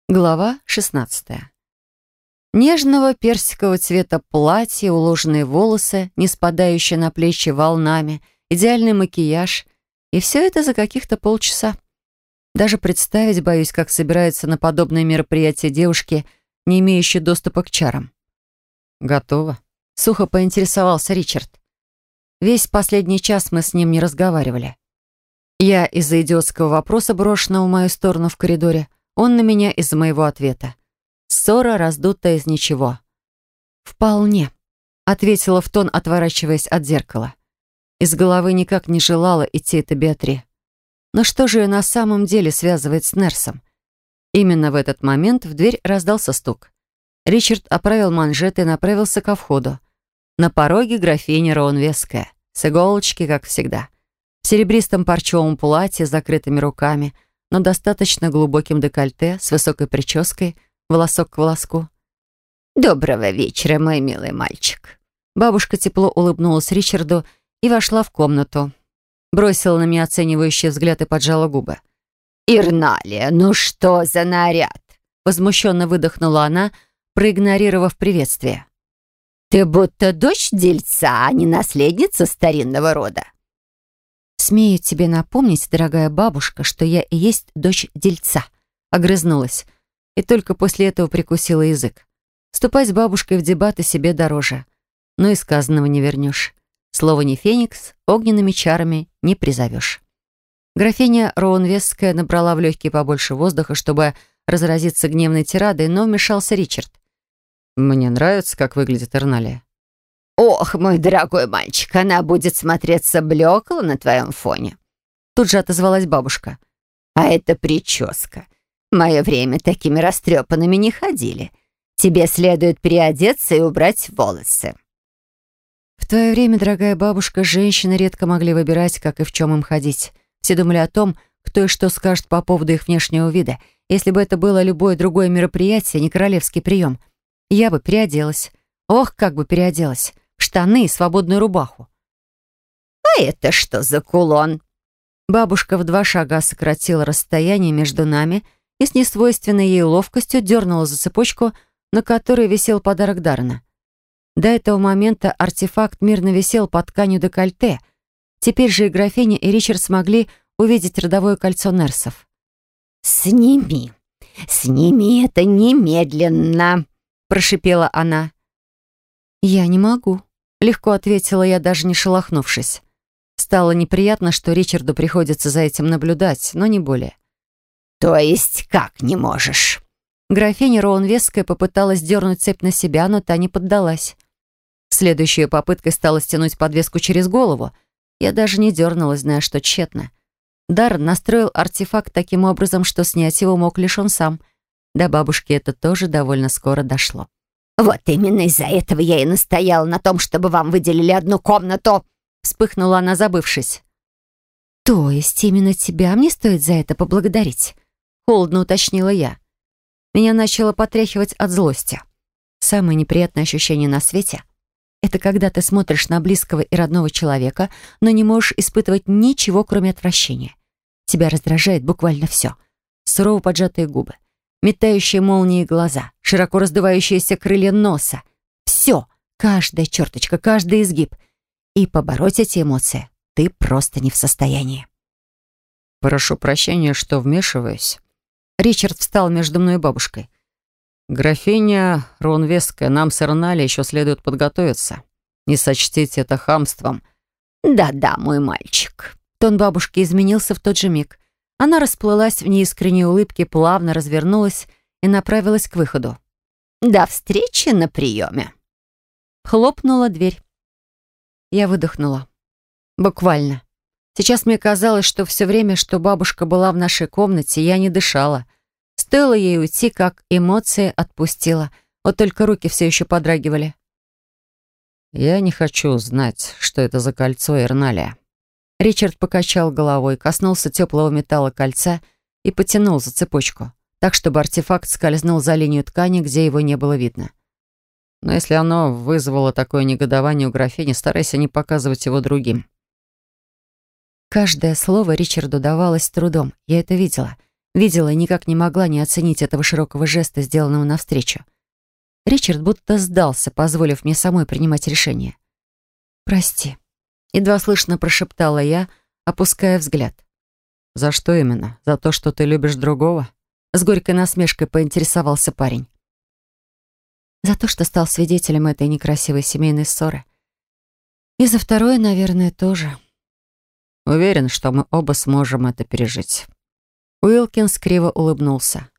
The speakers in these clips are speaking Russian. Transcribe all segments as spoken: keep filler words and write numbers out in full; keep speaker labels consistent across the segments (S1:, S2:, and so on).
S1: Глава шестнадцатая. Нежного персикового цвета платье, уложенные волосы, не спадающие на плечи волнами, идеальный макияж. И все это за каких-то полчаса. Даже представить боюсь, как собираются на подобное мероприятие девушки, не имеющие доступа к чарам. «Готово», — сухо поинтересовался Ричард. Весь последний час мы с ним не разговаривали. Я из-за идиотского вопроса, брошенного в мою сторону в коридоре, он на меня из-за моего ответа. Ссора, раздутая из ничего. «Вполне», — ответила в тон, отворачиваясь от зеркала. Из головы никак не желала идти эта Беатри. Но что же ее на самом деле связывает с Нерсом? Именно в этот момент в дверь раздался стук. Ричард оправил манжеты и направился ко входу. На пороге графиня Роунвесская, с иголочки, как всегда. В серебристом парчевом платье с закрытыми руками, но достаточно глубоким декольте, с высокой прической, волосок к волоску.
S2: «Доброго вечера, мой милый мальчик».
S1: Бабушка тепло улыбнулась Ричарду и вошла в комнату. Бросила на меня оценивающий взгляд и поджала губы.
S2: «Ирналия, ну что за наряд?»
S1: Возмущенно выдохнула она, проигнорировав приветствие.
S2: «Ты будто дочь дельца, а не наследница старинного рода».
S1: «Смею тебе напомнить, дорогая бабушка, что я и есть дочь дельца», — огрызнулась. И только после этого прикусила язык. Вступать с бабушкой в дебаты себе дороже. Но и сказанного не вернешь. Слово не феникс, огненными чарами не призовешь. Графиня Роунвесская набрала в легкие побольше воздуха, чтобы разразиться гневной тирадой, но вмешался Ричард. «Мне нравится, как выглядит Ирналия».
S2: «Ох, мой дорогой мальчик, она будет смотреться блекло на твоем фоне».
S1: Тут же отозвалась бабушка.
S2: «А это прическа. В мое время такими растрепанными не ходили. Тебе следует переодеться и убрать волосы».
S1: В твое время, дорогая бабушка, женщины редко могли выбирать, как и в чем им ходить. Все думали о том, кто и что скажет по поводу их внешнего вида. Если бы это было любое другое мероприятие, не королевский прием, я бы переоделась. Ох, как бы переоделась. В штаны и свободную рубаху.
S2: «А это что за кулон?»
S1: Бабушка в два шага сократила расстояние между нами и с несвойственной ей ловкостью дернула за цепочку, на которой висел подарок Даррена. До этого момента артефакт мирно висел под тканью декольте. Теперь же и графиня, и Ричард смогли увидеть родовое кольцо Нерсов.
S2: «Сними, сними это немедленно», — прошипела она.
S1: «Я не могу», — легко ответила я, даже не шелохнувшись. Стало неприятно, что Ричарду приходится за этим наблюдать, но не более.
S2: «То есть как не можешь?»
S1: Графиня Роунвесская попыталась дернуть цепь на себя, но та не поддалась. Следующей попыткой стала стянуть подвеску через голову. Я даже не дернулась, зная, что тщетно. Даррен настроил артефакт таким образом, что снять его мог лишь он сам. До бабушки это тоже довольно скоро дошло.
S2: «Вот именно из-за этого я и настояла на том, чтобы вам выделили одну комнату!»
S1: Вспыхнула она, забывшись. «То есть именно тебя мне стоит за это поблагодарить?» Холодно уточнила я. Меня начало потряхивать от злости. Самое неприятное ощущение на свете — это когда ты смотришь на близкого и родного человека, но не можешь испытывать ничего, кроме отвращения. Тебя раздражает буквально все. Сурово поджатые губы, метающие молнии глаза, широко раздувающиеся крылья носа. Все, каждая черточка, каждый изгиб. И побороть эти эмоции ты просто не в состоянии. «Прошу прощения, что вмешиваюсь». Ричард встал между мной и бабушкой. «Графиня Роунвесская, нам с Ирналией еще следует подготовиться. Не сочтите это хамством».
S2: «Да-да, мой мальчик».
S1: Тон бабушки изменился в тот же миг. Она расплылась в неискренней улыбке, плавно развернулась и направилась к выходу.
S2: «До встречи на приеме».
S1: Хлопнула дверь. Я выдохнула. Буквально. Сейчас мне казалось, что все время, что бабушка была в нашей комнате, я не дышала. Стоило ей уйти, как эмоции отпустила. Вот только руки все еще подрагивали. «Я не хочу знать, что это за кольцо, Ирналия». Ричард покачал головой, коснулся теплого металла кольца и потянул за цепочку, так, чтобы артефакт скользнул за линию ткани, где его не было видно. «Но если оно вызвало такое негодование у графини, старайся не показывать его другим». Каждое слово Ричарду давалось с трудом, я это видела. Видела и никак не могла не оценить этого широкого жеста, сделанного навстречу. Ричард будто сдался, позволив мне самой принимать решение. «Прости», — едва слышно прошептала я, опуская взгляд. «За что именно? За то, что ты любишь другого?» С горькой насмешкой поинтересовался парень. «За то, что стал свидетелем этой некрасивой семейной ссоры. И за второе, наверное, тоже». «Уверен, что мы оба сможем это пережить». Уилкинс криво улыбнулся.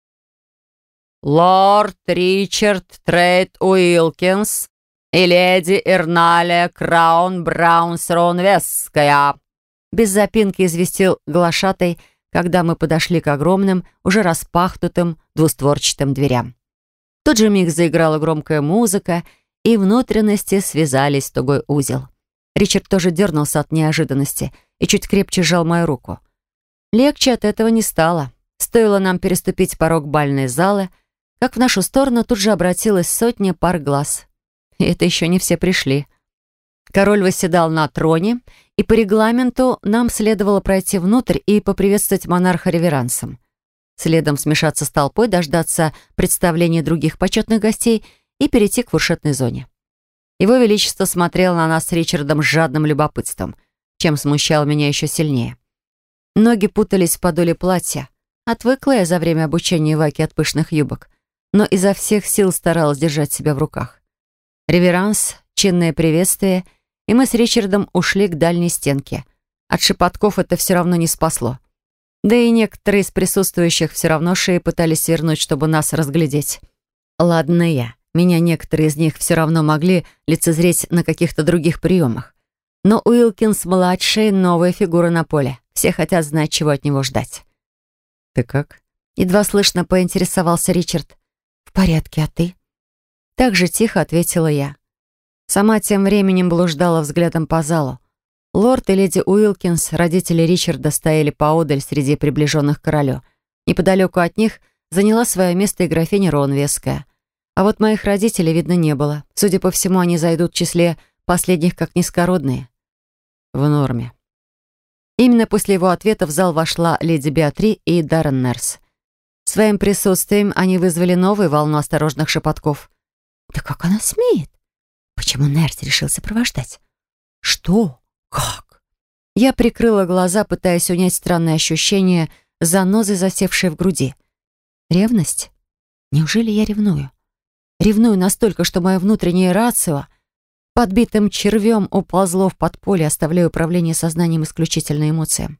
S1: «Лорд Ричард Трейд Уилкинс и леди Эрналия Краун Браунсрон-Вестская», без запинки известил глашатай, когда мы подошли к огромным, уже распахнутым двустворчатым дверям. В тот же миг заиграла громкая музыка, и внутренности связались в тугой узел. Ричард тоже дернулся от неожиданности и чуть крепче сжал мою руку. Легче от этого не стало. Стоило нам переступить порог бальной залы, как в нашу сторону тут же обратилась сотня пар глаз. И это еще не все пришли. Король восседал на троне, и по регламенту нам следовало пройти внутрь и поприветствовать монарха реверансом. Следом смешаться с толпой, дождаться представления других почетных гостей и перейти к фуршетной зоне. Его Величество смотрел на нас с Ричардом с жадным любопытством, чем смущал меня еще сильнее. Ноги путались в подоле платья. Отвыкла я за время обучения Ваки от пышных юбок, но изо всех сил старалась держать себя в руках. Реверанс, чинное приветствие, и мы с Ричардом ушли к дальней стенке. От шепотков это все равно не спасло. Да и некоторые из присутствующих все равно шеи пытались свернуть, чтобы нас разглядеть. Ладно я. Меня некоторые из них все равно могли лицезреть на каких-то других приемах. Но Уилкинс-младший — новая фигура на поле. Все хотят знать, чего от него ждать. «Ты как?» — едва слышно поинтересовался Ричард. «В порядке, а ты?» Так же тихо ответила я. Сама тем временем блуждала взглядом по залу. Лорд и леди Уилкинс, родители Ричарда, стояли поодаль среди приближенных к королю. Неподалеку от них заняла свое место и графиня Ронвесская. А вот моих родителей видно не было. Судя по всему, они зайдут в числе последних как низкородные. В норме. Именно после его ответа в зал вошла леди Беатри и Даррен Нерс. Своим присутствием они вызвали новую волну осторожных шепотков. «Да как она смеет? Почему Нерс решил сопровождать? Что? Как?» Я прикрыла глаза, пытаясь унять странное ощущение занозы, засевшей в груди. Ревность? Неужели я ревную? Ревную настолько, что мое внутреннее рацио подбитым червем уползло в подполье, оставляя управление сознанием исключительно эмоциям.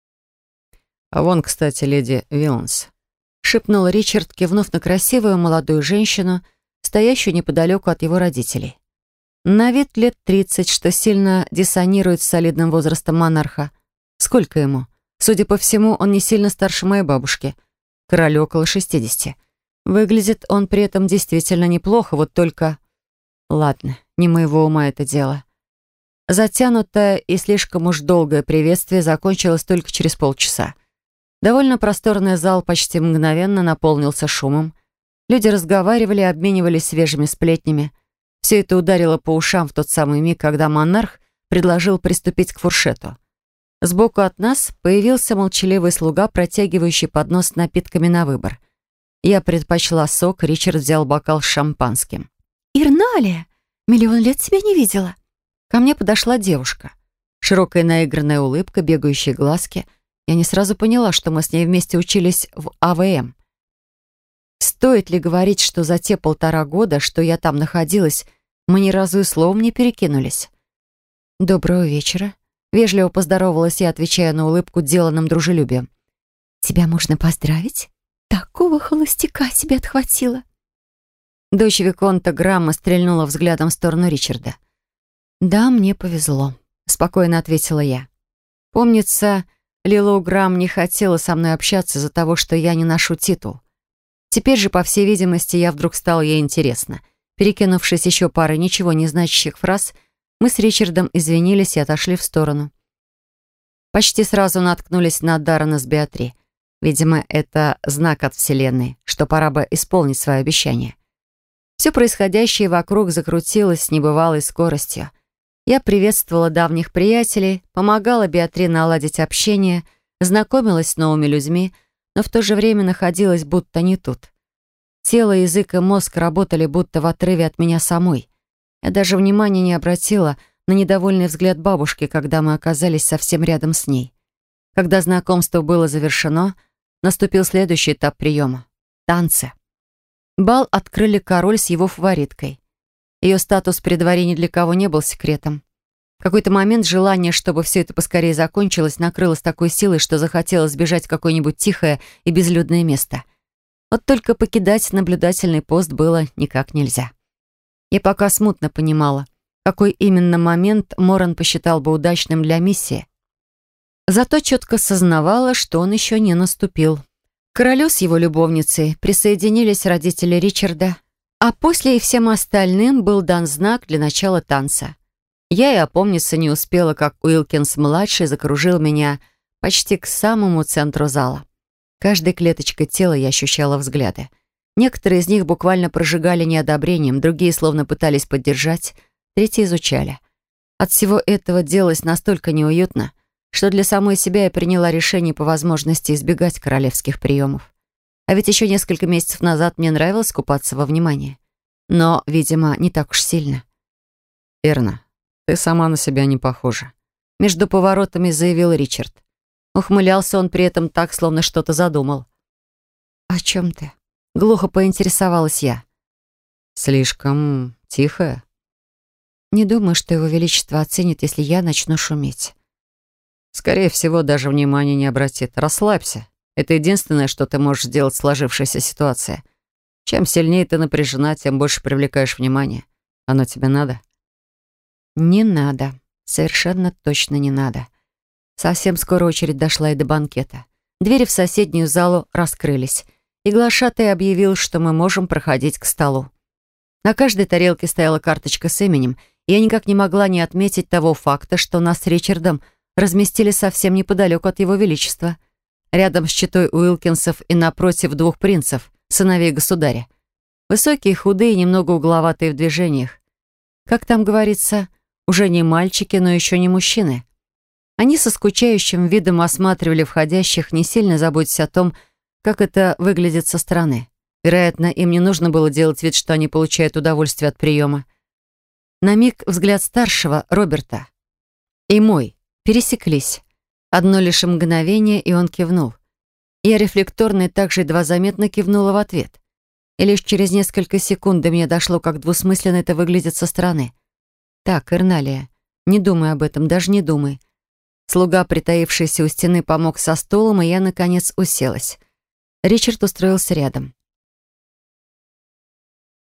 S1: «А вон, кстати, леди Виланс», — шепнул Ричард, кивнув на красивую молодую женщину, стоящую неподалеку от его родителей. На вид лет тридцать, что сильно диссонирует с солидным возрастом монарха. Сколько ему? Судя по всему, он не сильно старше моей бабушки. Королю около шестидесяти. Выглядит он при этом действительно неплохо, вот только... Ладно, не моего ума это дело. Затянутое и слишком уж долгое приветствие закончилось только через полчаса. Довольно просторный зал почти мгновенно наполнился шумом. Люди разговаривали, обменивались свежими сплетнями. Все это ударило по ушам в тот самый миг, когда монарх предложил приступить к фуршету. Сбоку от нас появился молчаливый слуга, протягивающий поднос с напитками на выбор. Я предпочла сок, Ричард взял бокал с шампанским. «Ирналия! Миллион лет тебя не видела!» Ко мне подошла девушка. Широкая наигранная улыбка, бегающие глазки. Я не сразу поняла, что мы с ней вместе учились в А В М. Стоит ли говорить, что за те полтора года, что я там находилась, мы ни разу и словом не перекинулись? «Доброго вечера», — вежливо поздоровалась я, отвечая на улыбку деланным дружелюбием. «Тебя можно поздравить? Такого холостяка себе отхватила». Дочь виконта Грамма стрельнула взглядом в сторону Ричарда. «Да, мне повезло», — спокойно ответила я. Помнится, Лилу Грамм не хотела со мной общаться из-за того, что я не ношу титул. Теперь же, по всей видимости, я вдруг стала ей интересна. Перекинувшись еще парой ничего не значащих фраз, мы с Ричардом извинились и отошли в сторону. Почти сразу наткнулись на Даррена с Беатри. Видимо, это знак от Вселенной, что пора бы исполнить свое обещание. Все происходящее вокруг закрутилось с небывалой скоростью. Я приветствовала давних приятелей, помогала Беатри наладить общение, знакомилась с новыми людьми, но в то же время находилась будто не тут. Тело, язык и мозг работали будто в отрыве от меня самой. Я даже внимания не обратила на недовольный взгляд бабушки, когда мы оказались совсем рядом с ней. Когда знакомство было завершено, наступил следующий этап приема — танцы. Бал открыли король с его фавориткой. Ее статус при дворе ни для кого не был секретом. В какой-то момент желание, чтобы все это поскорее закончилось, накрылось такой силой, что захотелось сбежать в какое-нибудь тихое и безлюдное место. Вот только покидать наблюдательный пост было никак нельзя. Я пока смутно понимала, какой именно момент Моран посчитал бы удачным для миссии. Зато четко сознавала, что он еще не наступил. К королю с его любовницей присоединились родители Ричарда, а после и всем остальным был дан знак для начала танца. Я и опомниться не успела, как Уилкинс-младший закружил меня почти к самому центру зала. Каждой клеточкой тела я ощущала взгляды. Некоторые из них буквально прожигали неодобрением, другие словно пытались поддержать, третьи изучали. От всего этого делалось настолько неуютно, что для самой себя я приняла решение по возможности избегать королевских приемов. А ведь еще несколько месяцев назад мне нравилось купаться во внимании. Но, видимо, не так уж сильно.
S3: «Эрна, ты сама на себя не похожа»,
S1: — между поворотами заявил Ричард. Ухмылялся он при этом так, словно что-то задумал. «О чем ты?» — глухо поинтересовалась я.
S3: «Слишком тихая».
S1: «Не думаю, что его величество оценит, если я начну шуметь».
S3: «Скорее всего, даже внимания не обратит. Расслабься. Это единственное, что ты можешь сделать в сложившейся ситуации. Чем сильнее ты напряжена, тем больше привлекаешь внимание. Оно тебе надо?»
S1: «Не надо. Совершенно точно не надо». Совсем скоро очередь дошла и до банкета. Двери в соседнюю залу раскрылись, и глашатай объявил, что мы можем проходить к столу. На каждой тарелке стояла карточка с именем, и я никак не могла не отметить того факта, что нас с Ричардом разместили совсем неподалеку от его величества, рядом с четой Уилкинсов и напротив двух принцев, сыновей государя. Высокие, худые, немного угловатые в движениях. Как там говорится, уже не мальчики, но еще не мужчины. Они со скучающим видом осматривали входящих, не сильно заботясь о том, как это выглядит со стороны. Вероятно, им не нужно было делать вид, что они получают удовольствие от приема. На миг взгляд старшего, Роберта, и мой пересеклись. Одно лишь мгновение, и он кивнул. Я рефлекторно и также едва заметно кивнула в ответ. И лишь через несколько секунд до меня дошло, как двусмысленно это выглядит со стороны. «Так, Эрналия, не думай об этом, даже не думай». Слуга, притаившийся у стены, помог со стулом, и я, наконец, уселась. Ричард устроился рядом.